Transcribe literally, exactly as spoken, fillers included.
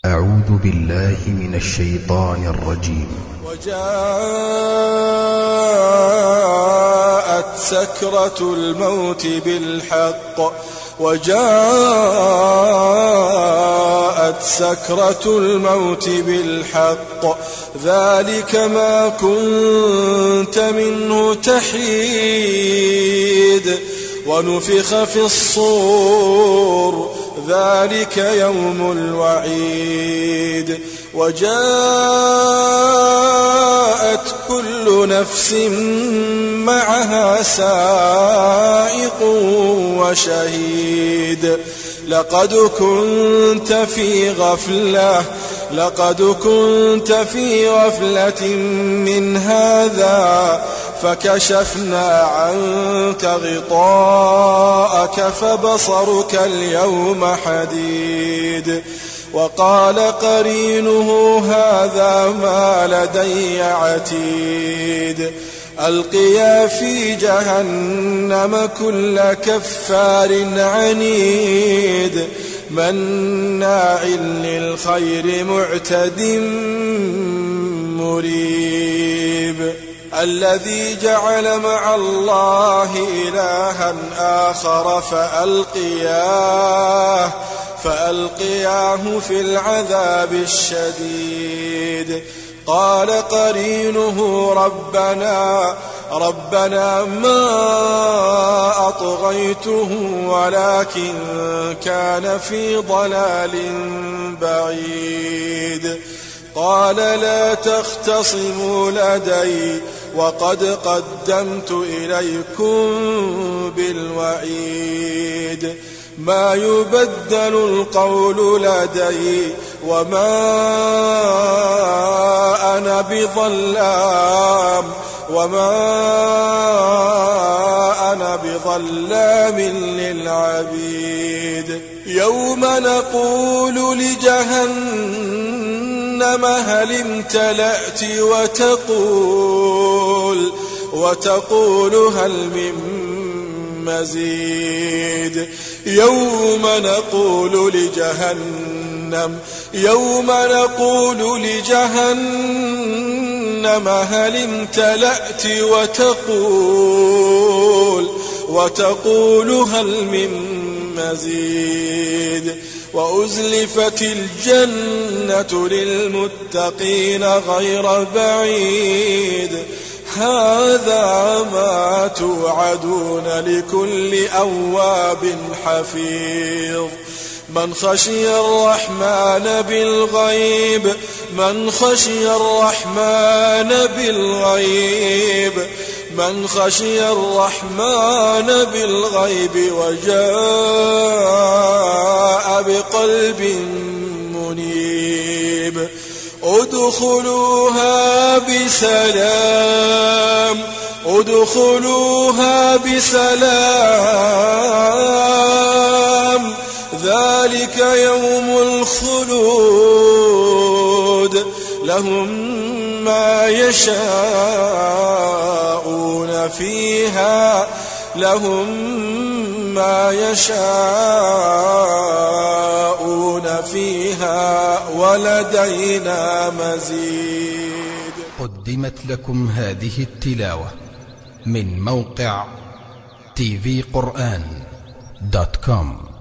أعوذ بالله من الشيطان الرجيم. وجاءت سكرة الموت بالحق وجاءت سكرة الموت بالحق ذلك ما كنت منه تحيد ونفخ في الصور ذلك يوم الوعيد وجاءت كل نفس معها سائق وشهيد لقد كنت في غفلة لقد كنت في غفلة من هذا فكشفنا عنك غطاءك فبصرك اليوم حديد وقال قرينه هذا ما لدي عتيد ألقيا في جهنم كل كفار عنيد مناع للخير معتد مريب الذي جعل مع الله إلها آخر فألقياه فألقياه في العذاب الشديد قال قرينه ربنا ربنا ما أطغيته ولكن كان في ضلال بعيد قال لا تختصموا لدي وقد قدمت إليكم بالوعيد ما يبدل القول لدي وما أنا بظلام وما أنا بظلام للعبيد يوم نقول لجهنم هل امتلأت وتقول وتقول هل من مزيد يوم نقول لجهنم يوم نقول لجهنم هل امتلأت وتقول وتقول هل من مزيد وأزلفت الجنة للمتقين غير بعيد هذا ما توعدون لكل أواب حفيظ من خشي الرحمن بالغيب من خشي الرحمن بالغيب من خشي الرحمن بالغيب وجاء بقلب منيب ادخلوها بسلام ادخلوها بسلام ذلك يوم الخلود لهم ما يشاءون فيها لهم ما يشاءون فيها ولدينا مزيد. قدمت لكم هذه التلاوة من موقع تي في قرآن دوت كوم.